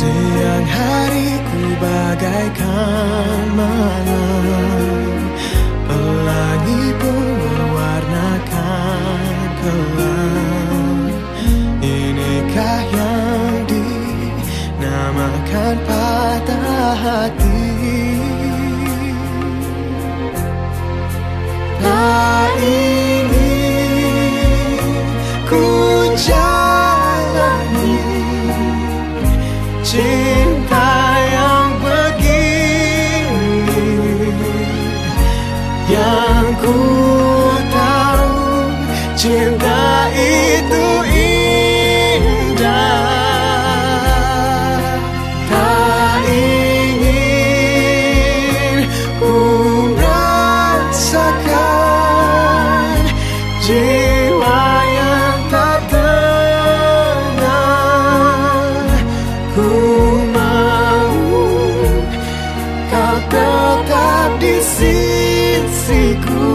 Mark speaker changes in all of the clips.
Speaker 1: Siang hariku bagaikan malam, pelangi pun mewarnakan kelam. Inikah yang dinamakan patah hati? Tak ingin ku jalani cinta yang begini, yang ku tahu cinta itu indah. Tak ingin ku rasakan jiwa yang tak tenang. Ku mau kau tetap di sisiku.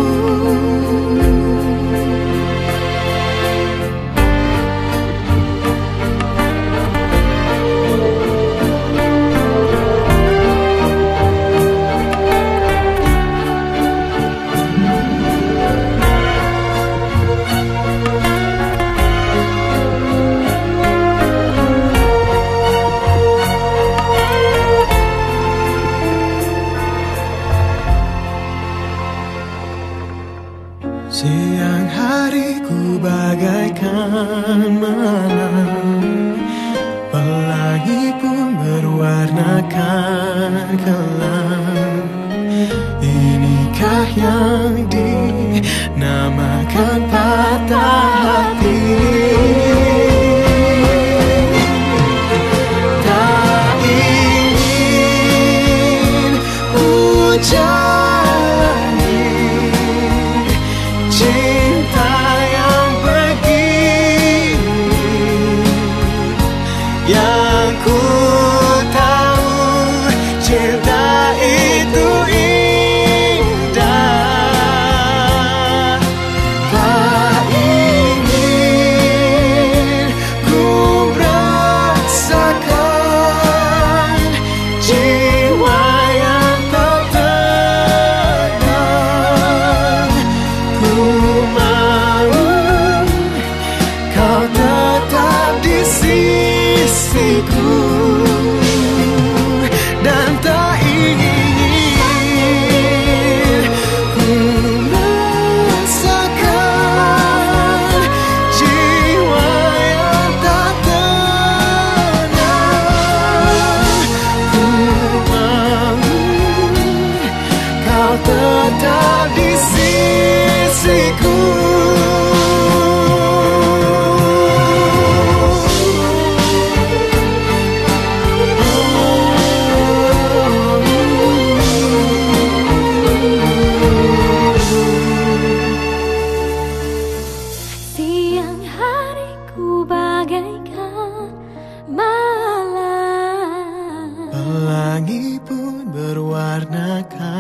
Speaker 1: Siang hariku bagaikan malam, pelangi pun berwarnakan kelam. Inikah yang dinamakan patah hati? Tak ingin ku cinta yang begini, yang ku tahu cinta itu indah. Tak ingin ku rasakan jiwa yang tak tenang. Ku mau kau tetap di sisiku, dan tak ingin ku rasakan jiwa yang tak tenang. Ku mau kau tetap di sisiku.
Speaker 2: Siang hariku bagaikan malam,
Speaker 1: Pelangi pun berwarnakan